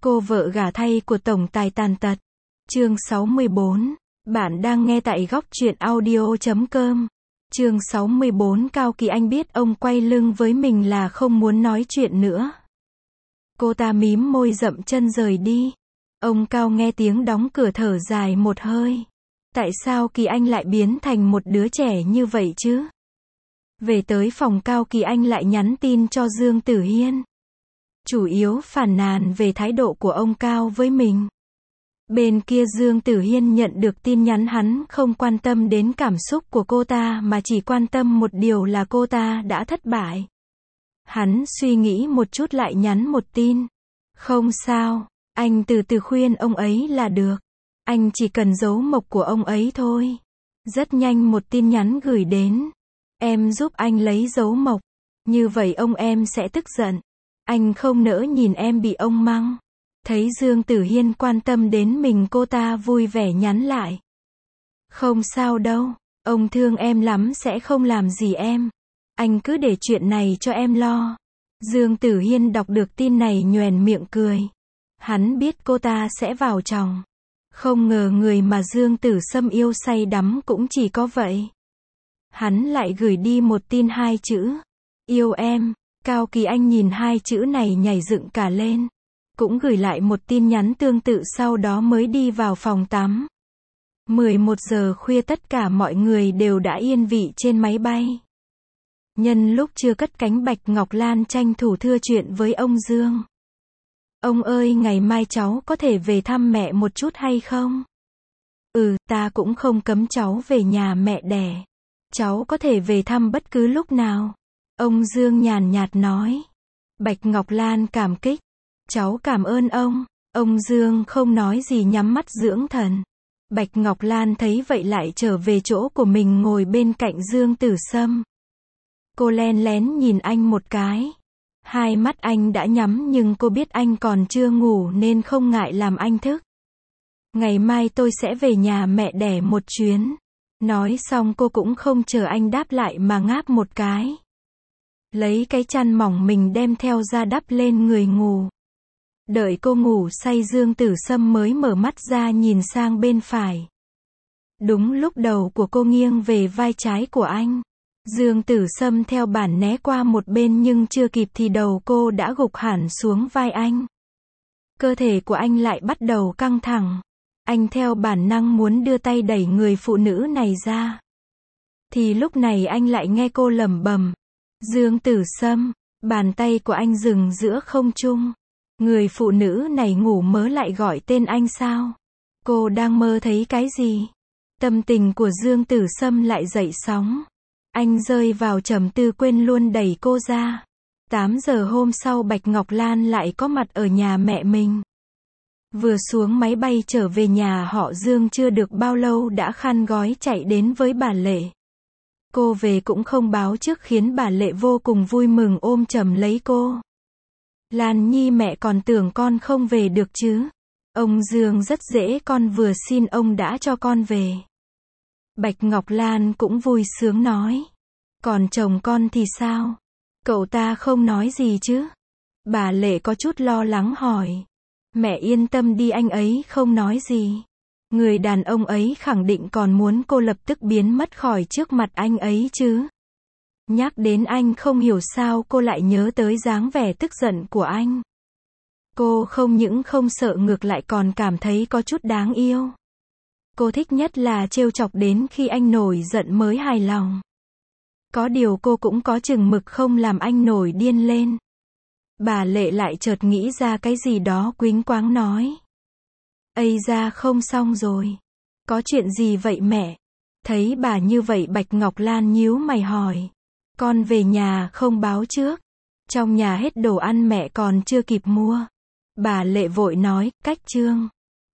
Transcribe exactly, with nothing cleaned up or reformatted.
Cô vợ gả thay của tổng tài tàn tật. Chương sáu mươi bốn. Bạn đang nghe tại góc truyện audio chấm com. Chương sáu mươi bốn. Cao Kỳ Anh biết ông quay lưng với mình là không muốn nói chuyện nữa. Cô ta mím môi dậm chân rời đi. Ông Cao nghe tiếng đóng cửa thở dài một hơi. Tại sao Kỳ Anh lại biến thành một đứa trẻ như vậy chứ? Về tới phòng, Cao Kỳ Anh lại nhắn tin cho Dương Tử Hiên. Chủ yếu phàn nàn về thái độ của ông Cao với mình. Bên kia Dương Tử Hiên nhận được tin nhắn, hắn không quan tâm đến cảm xúc của cô ta mà chỉ quan tâm một điều là cô ta đã thất bại. Hắn suy nghĩ một chút lại nhắn một tin. Không sao, anh từ từ khuyên ông ấy là được. Anh chỉ cần giấu mộc của ông ấy thôi. Rất nhanh một tin nhắn gửi đến. Em giúp anh lấy dấu mộc. Như vậy ông em sẽ tức giận. Anh không nỡ nhìn em bị ông mắng. Thấy Dương Tử Hiên quan tâm đến mình, cô ta vui vẻ nhắn lại. Không sao đâu, ông thương em lắm, sẽ không làm gì em. Anh cứ để chuyện này cho em lo. Dương Tử Hiên đọc được tin này nhoẻn miệng cười. Hắn biết cô ta sẽ vào chòng. Không ngờ người mà Dương Tử Sâm yêu say đắm cũng chỉ có vậy. Hắn lại gửi đi một tin hai chữ. Yêu em. Cao Kỳ Anh nhìn hai chữ này nhảy dựng cả lên. Cũng gửi lại một tin nhắn tương tự, sau đó mới đi vào phòng tắm. mười một giờ khuya tất cả mọi người đều đã yên vị trên máy bay. Nhân lúc chưa cất cánh, Bạch Ngọc Lan tranh thủ thưa chuyện với ông Dương. Ông ơi, ngày mai cháu có thể về thăm mẹ một chút hay không? Ừ, ta cũng không cấm cháu về nhà mẹ đẻ. Cháu có thể về thăm bất cứ lúc nào. Ông Dương nhàn nhạt nói. Bạch Ngọc Lan cảm kích. Cháu cảm ơn ông. Ông Dương không nói gì, nhắm mắt dưỡng thần. Bạch Ngọc Lan thấy vậy lại trở về chỗ của mình, ngồi bên cạnh Dương Tử Sâm. Cô len lén nhìn anh một cái. Hai mắt anh đã nhắm nhưng cô biết anh còn chưa ngủ nên không ngại làm anh thức. Ngày mai tôi sẽ về nhà mẹ đẻ một chuyến. Nói xong cô cũng không chờ anh đáp lại mà ngáp một cái. Lấy cái chăn mỏng mình đem theo ra đắp lên người ngủ. Đợi cô ngủ say, Dương Tử Sâm mới mở mắt ra nhìn sang bên phải. Đúng lúc đầu của cô nghiêng về vai trái của anh. Dương Tử Sâm theo bản né qua một bên nhưng chưa kịp thì đầu cô đã gục hẳn xuống vai anh. Cơ thể của anh lại bắt đầu căng thẳng. Anh theo bản năng muốn đưa tay đẩy người phụ nữ này ra. Thì lúc này anh lại nghe cô lẩm bẩm. Dương Tử Sâm. Bàn tay của anh dừng giữa không trung. Người phụ nữ này ngủ mơ lại gọi tên anh sao? Cô đang mơ thấy cái gì? Tâm tình của Dương Tử Sâm lại dậy sóng. Anh rơi vào trầm tư, quên luôn đẩy cô ra. tám giờ hôm sau, Bạch Ngọc Lan lại có mặt ở nhà mẹ mình. Vừa xuống máy bay trở về nhà họ Dương chưa được bao lâu đã khăn gói chạy đến với bà Lệ. Cô về cũng không báo trước khiến bà Lệ vô cùng vui mừng, ôm chầm lấy cô. Lan Nhi, mẹ còn tưởng con không về được chứ. Ông Dương rất dễ, con vừa xin ông đã cho con về. Bạch Ngọc Lan cũng vui sướng nói. Còn chồng con thì sao? Cậu ta không nói gì chứ? Bà Lệ có chút lo lắng hỏi. Mẹ yên tâm đi, anh ấy không nói gì. Người đàn ông ấy khẳng định còn muốn cô lập tức biến mất khỏi trước mặt anh ấy chứ. Nhắc đến anh, không hiểu sao cô lại nhớ tới dáng vẻ tức giận của anh. Cô không những không sợ, ngược lại còn cảm thấy có chút đáng yêu. Cô thích nhất là trêu chọc đến khi anh nổi giận mới hài lòng. Có điều cô cũng có chừng mực không làm anh nổi điên lên. Bà Lệ lại chợt nghĩ ra cái gì đó, quýnh quáng nói. Ây da, không xong rồi. Có chuyện gì vậy mẹ? Thấy bà như vậy, Bạch Ngọc Lan nhíu mày hỏi. Con về nhà không báo trước. Trong nhà hết đồ ăn, mẹ còn chưa kịp mua. Bà Lệ vội nói, cách chương.